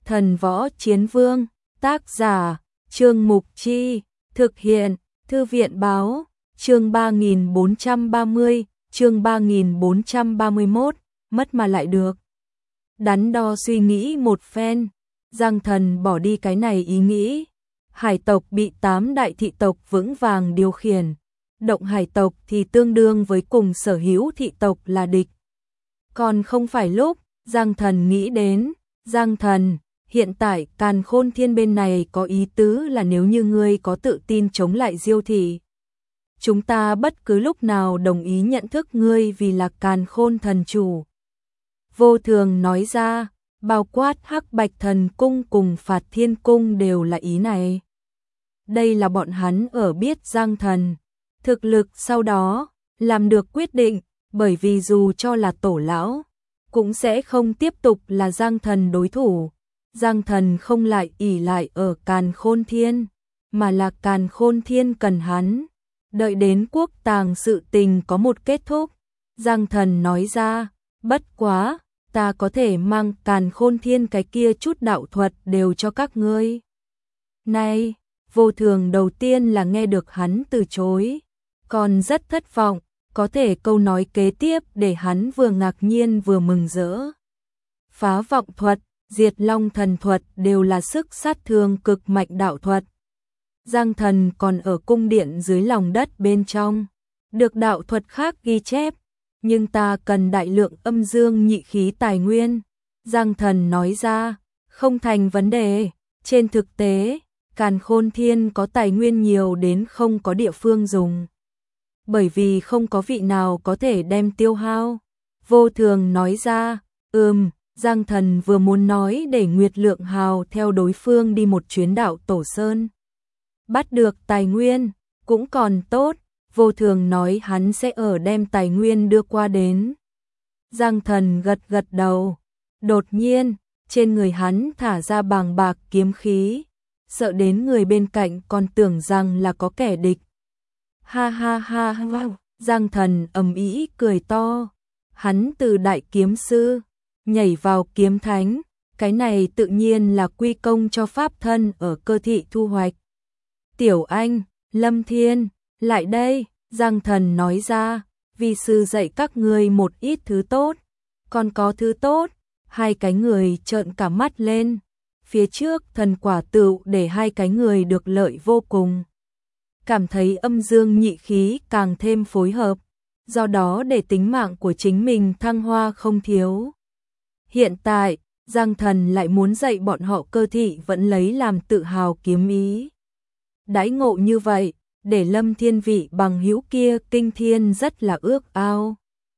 Thần Võ Chiến Vương, tác giả, Trương Mục Chi, thực hiện, Thư viện Báo, chương 3430, chương 3431, mất mà lại được. Đắn đo suy nghĩ một phen, Giang Thần bỏ đi cái này ý nghĩ. Hải tộc bị 8 đại thị tộc vững vàng điều khiển, động hải tộc thì tương đương với cùng sở hữu thị tộc là địch. Còn không phải lúc, Giang Thần nghĩ đến, Giang Thần, hiện tại Càn Khôn Thiên bên này có ý tứ là nếu như ngươi có tự tin chống lại Diêu thị, chúng ta bất cứ lúc nào đồng ý nhận thức ngươi vì là Càn Khôn thần chủ. Vô Thường nói ra, bao quát Hắc Bạch Thần Cung cùng Phạt Thiên Cung đều là ý này. Đây là bọn hắn ở biết Giang Thần thực lực sau đó làm được quyết định, bởi vì dù cho là tổ lão cũng sẽ không tiếp tục là Giang Thần đối thủ. Giang Thần không lại ỷ lại ở Càn Khôn Thiên, mà là Càn Khôn Thiên cần hắn. Đợi đến quốc tàng sự tình có một kết thúc, Giang Thần nói ra, bất quá, ta có thể mang Càn Khôn Thiên cái kia chút đạo thuật đều cho các ngươi. Này, Vô Thường đầu tiên là nghe được hắn từ chối, còn rất thất vọng, có thể câu nói kế tiếp để hắn vừa ngạc nhiên vừa mừng rỡ. Phá vọng thuật, diệt long thần thuật đều là sức sát thương cực mạnh đạo thuật. Giang Thần còn ở cung điện dưới lòng đất bên trong, được đạo thuật khác ghi chép, nhưng ta cần đại lượng âm dương nhị khí tài nguyên. Giang Thần nói ra, không thành vấn đề, trên thực tế, Càn Khôn Thiên có tài nguyên nhiều đến không có địa phương dùng. Bởi vì không có vị nào có thể đem tiêu hao. Vô Thường nói ra, Giang Thần vừa muốn nói để Nguyệt Lượng Hào theo đối phương đi một chuyến đảo Tổ Sơn. Bắt được tài nguyên, cũng còn tốt, Vô Thường nói hắn sẽ ở đem tài nguyên đưa qua đến. Giang Thần gật gật đầu, đột nhiên, trên người hắn thả ra bàng bạc kiếm khí, sợ đến người bên cạnh còn tưởng rằng là có kẻ địch. Ha ha ha ha, Giang Thần ầm ĩ cười to, hắn từ đại kiếm sư nhảy vào kiếm thánh, cái này tự nhiên là quy công cho pháp thân ở cơ thị thu hoạch. Tiểu Anh, Lâm Thiên, lại đây, Giang Thần nói ra, vi sư dạy các ngươi một ít thứ tốt, còn có thứ tốt. Hai cái người trợn cả mắt lên, phía trước thần quả tựu để hai cái người được lợi vô cùng. Cảm thấy âm dương nhị khí càng thêm phối hợp, do đó để tính mạng của chính mình thăng hoa không thiếu. Hiện tại, Giang Thần lại muốn dạy bọn họ cơ thị vẫn lấy làm tự hào kiếm ý. Đãi ngộ như vậy, để Lâm Thiên vị bằng hữu kia kinh thiên rất là ước ao.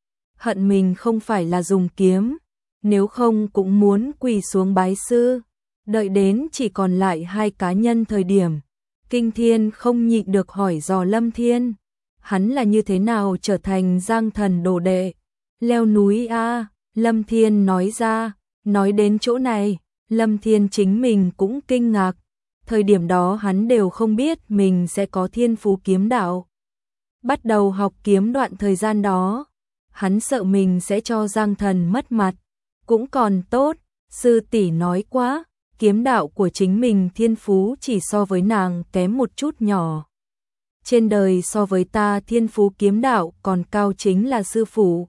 Hận mình không phải là dùng kiếm, nếu không cũng muốn quỳ xuống bái sư. Đợi đến chỉ còn lại hai cá nhân thời điểm, kinh thiên không nhịn được hỏi dò Lâm Thiên, hắn là như thế nào trở thành Giang Thần đồ đệ. Leo núi a, Lâm Thiên nói ra. Nói đến chỗ này, Lâm Thiên chính mình cũng kinh ngạc. Thời điểm đó hắn đều không biết mình sẽ có thiên phú kiếm đạo. Bắt đầu học kiếm đoạn thời gian đó, hắn sợ mình sẽ cho Giang Thần mất mặt. Cũng còn tốt, sư tỷ nói quá, kiếm đạo của chính mình thiên phú chỉ so với nàng kém một chút nhỏ. Trên đời so với ta thiên phú kiếm đạo còn cao chính là sư phụ.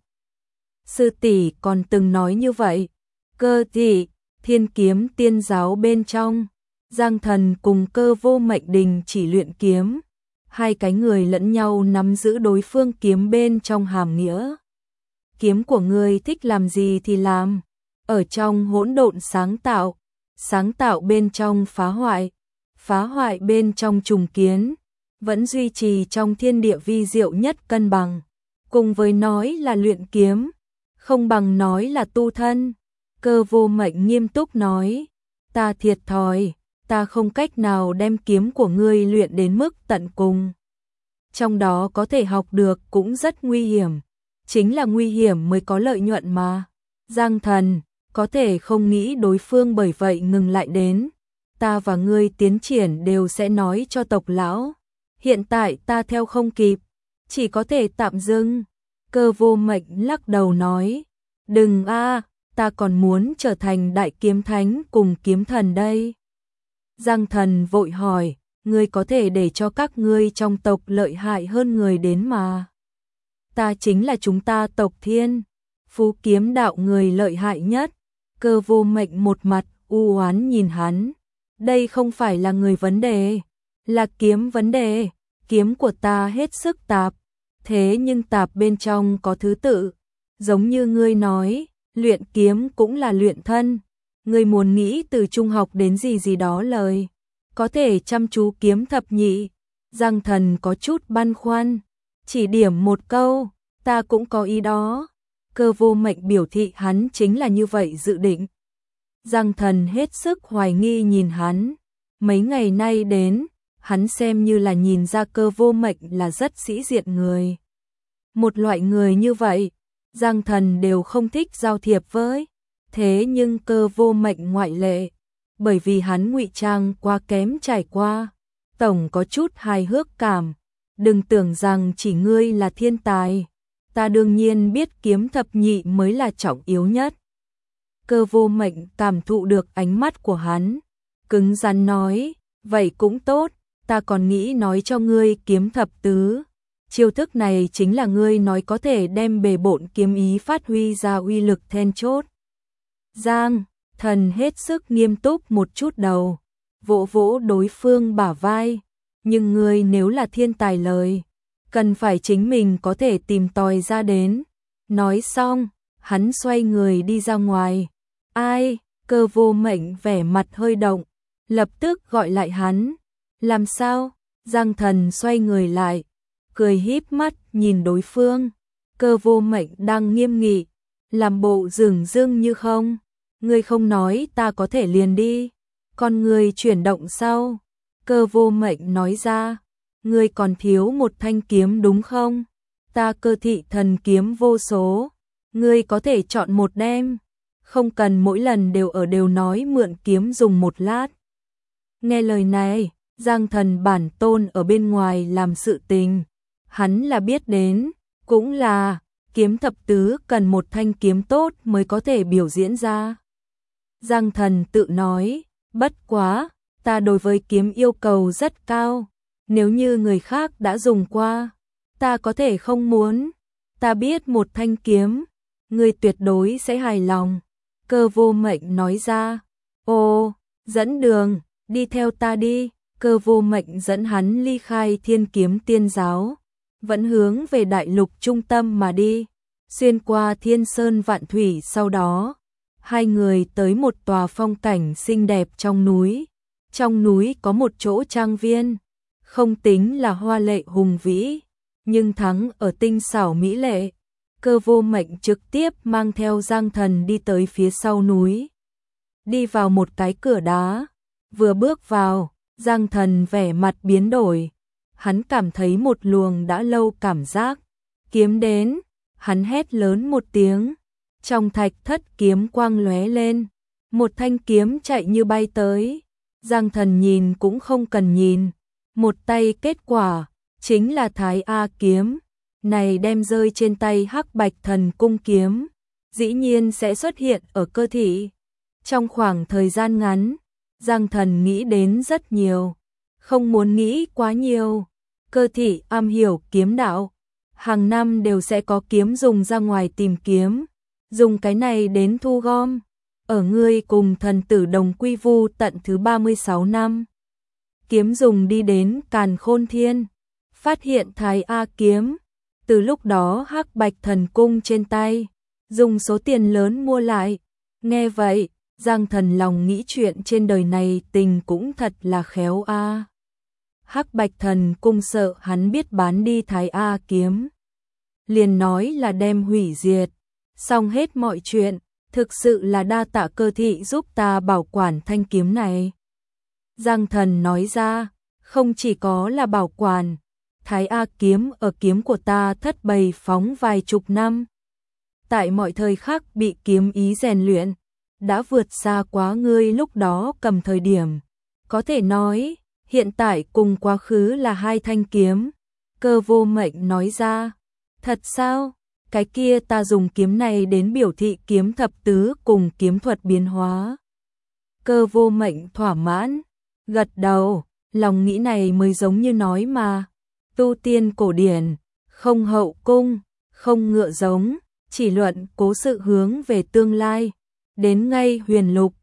Sư tỷ còn từng nói như vậy. Cơ thị, Thiên Kiếm Tiên giáo bên trong, Giang Thần cùng Cơ Vô Mệnh đình chỉ luyện kiếm, hai cái người lẫn nhau nắm giữ đối phương kiếm bên trong hàm nghĩa. Kiếm của ngươi thích làm gì thì làm, ở trong hỗn độn sáng tạo bên trong phá hoại bên trong trùng kiến, vẫn duy trì trong thiên địa vi diệu nhất cân bằng, cùng với nói là luyện kiếm, không bằng nói là tu thân. Cơ Vô Mệnh nghiêm túc nói, ta thiệt thòi, ta không cách nào đem kiếm của ngươi luyện đến mức tận cùng. Trong đó có thể học được cũng rất nguy hiểm, chính là nguy hiểm mới có lợi nhuận mà. Giang Thần, có thể không nghĩ đối phương bởi vậy ngừng lại đến, ta và ngươi tiến triển đều sẽ nói cho tộc lão. Hiện tại ta theo không kịp, chỉ có thể tạm dừng. Cơ Vô Mệnh lắc đầu nói, đừng a, ta còn muốn trở thành đại kiếm thánh cùng kiếm thần đây. Giang Thần vội hỏi, ngươi có thể để cho các ngươi trong tộc lợi hại hơn người đến mà. Ta chính là chúng ta tộc Thiên, Phú kiếm đạo người lợi hại nhất. Cơ Vô Mệnh một mặt u oán nhìn hắn. Đây không phải là người vấn đề, là kiếm vấn đề. Kiếm của ta hết sức tạp, thế nhưng tạp bên trong có thứ tự. Giống như ngươi nói, luyện kiếm cũng là luyện thân. Ngươi muốn nghĩ từ trung học đến gì đó lời, có thể chăm chú kiếm thập nhị. Giang Thần có chút băn khoăn, chỉ điểm một câu, ta cũng có ý đó. Cơ Vô Mệnh biểu thị hắn chính là như vậy dự định. Giang Thần hết sức hoài nghi nhìn hắn. Mấy ngày nay đến, hắn xem như là nhìn ra Cơ Vô Mệnh là rất sĩ diện người. Một loại người như vậy, Giang Thần đều không thích giao thiệp với. Thế nhưng Cơ Vô Mệnh ngoại lệ, bởi vì hắn ngụy trang quá kém trải qua, tổng có chút hài hước cảm. Đừng tưởng rằng chỉ ngươi là thiên tài, ta đương nhiên biết kiếm thập nhị mới là trọng yếu nhất. Cơ Vô Mệnh cảm thụ được ánh mắt của hắn, cứng rắn nói, vậy cũng tốt, ta còn nghĩ nói cho ngươi kiếm thập tứ. Chiêu thức này chính là ngươi nói có thể đem bề bộn kiếm ý phát huy ra uy lực then chốt. Giang Thần hết sức nghiêm túc một chút đầu, vỗ vỗ đối phương bả vai, nhưng ngươi nếu là thiên tài lời, cần phải chính mình có thể tìm tòi ra đến. Nói xong, hắn xoay người đi ra ngoài. Ai? Cơ Vô Mệnh vẻ mặt hơi động, lập tức gọi lại hắn. Làm sao? Giang Thần xoay người lại, cười híp mắt nhìn đối phương. Cơ Vô Mệnh đang nghiêm nghị, làm bộ dửng dưng như không. Ngươi không nói ta có thể liền đi. Con ngươi chuyển động sau. Cơ Vô Mệnh nói ra, ngươi còn thiếu một thanh kiếm đúng không? Ta Cơ thị thần kiếm vô số, ngươi có thể chọn một đem, không cần mỗi lần đều nói mượn kiếm dùng một lát. Nghe lời này, Giang Thần bản tôn ở bên ngoài làm sự tình, hắn là biết đến, cũng là kiếm thập tứ cần một thanh kiếm tốt mới có thể biểu diễn ra. Giang Thần tự nói, bất quá, ta đối với kiếm yêu cầu rất cao, nếu như người khác đã dùng qua, ta có thể không muốn. Ta biết một thanh kiếm, ngươi tuyệt đối sẽ hài lòng. Cơ Vô Mệnh nói ra, ồ, dẫn đường, đi theo ta đi. Cơ Vô Mệnh dẫn hắn ly khai Thiên Kiếm Tiên Giáo, vẫn hướng về đại lục trung tâm mà đi, xuyên qua thiên sơn vạn thủy. Sau đó, hai người tới một tòa phong cảnh xinh đẹp trong núi. Trong núi có một chỗ trang viên, không tính là hoa lệ hùng vĩ, nhưng thắng ở tinh xảo mỹ lệ. Cơ Vô Mệnh trực tiếp mang theo Giang Thần đi tới phía sau núi, đi vào một cái cửa đá. Vừa bước vào, Giang Thần vẻ mặt biến đổi, hắn cảm thấy một luồng đã lâu cảm giác. Kiếm đến, hắn hét lớn một tiếng, trong thạch thất kiếm quang lóe lên, một thanh kiếm chạy như bay tới. Giang Thần nhìn cũng không cần nhìn, một tay kết quả, chính là Thái A kiếm. Này đem rơi trên tay Hắc Bạch Thần Cung kiếm, dĩ nhiên sẽ xuất hiện ở Cơ thị. Trong khoảng thời gian ngắn, Giang Thần nghĩ đến rất nhiều, không muốn nghĩ quá nhiều. Cơ thị am hiểu kiếm đạo, hàng năm đều sẽ có kiếm dùng ra ngoài tìm kiếm, dùng cái này đến thu gom. Ở ngươi cùng thần tử đồng quy vu tận thứ 36 năm, kiếm dùng đi đến Càn Khôn Thiên, phát hiện Thái A kiếm. Từ lúc đó Hắc Bạch Thần Cung trên tay, dùng số tiền lớn mua lại. Nghe vậy, Giang Thần lòng nghĩ chuyện trên đời này tình cũng thật là khéo a. Hắc Bạch Thần Cung sợ hắn biết bán đi Thái A kiếm, liền nói là đem hủy diệt, xong hết mọi chuyện. Thực sự là đa tạ Cơ thị giúp ta bảo quản thanh kiếm này. Giang Thần nói ra, không chỉ có là bảo quản, Thái A kiếm ở kiếm của ta thất bày phóng vài chục năm, tại mọi thời khắc bị kiếm ý rèn luyện, đã vượt xa quá ngươi lúc đó cầm thời điểm. Có thể nói, hiện tại cùng quá khứ là hai thanh kiếm. Cơ Vô Mệnh nói ra, thật sao? cái kia ta dùng kiếm này đến biểu thị kiếm thập tứ cùng kiếm thuật biến hóa. Cơ Vô Mệnh thỏa mãn, gật đầu, lòng nghĩ này mới giống như nói mà. Tu tiên cổ điển, không hậu cung, không ngựa giống, chỉ luận cố sự hướng về tương lai. Đến ngay huyền lục,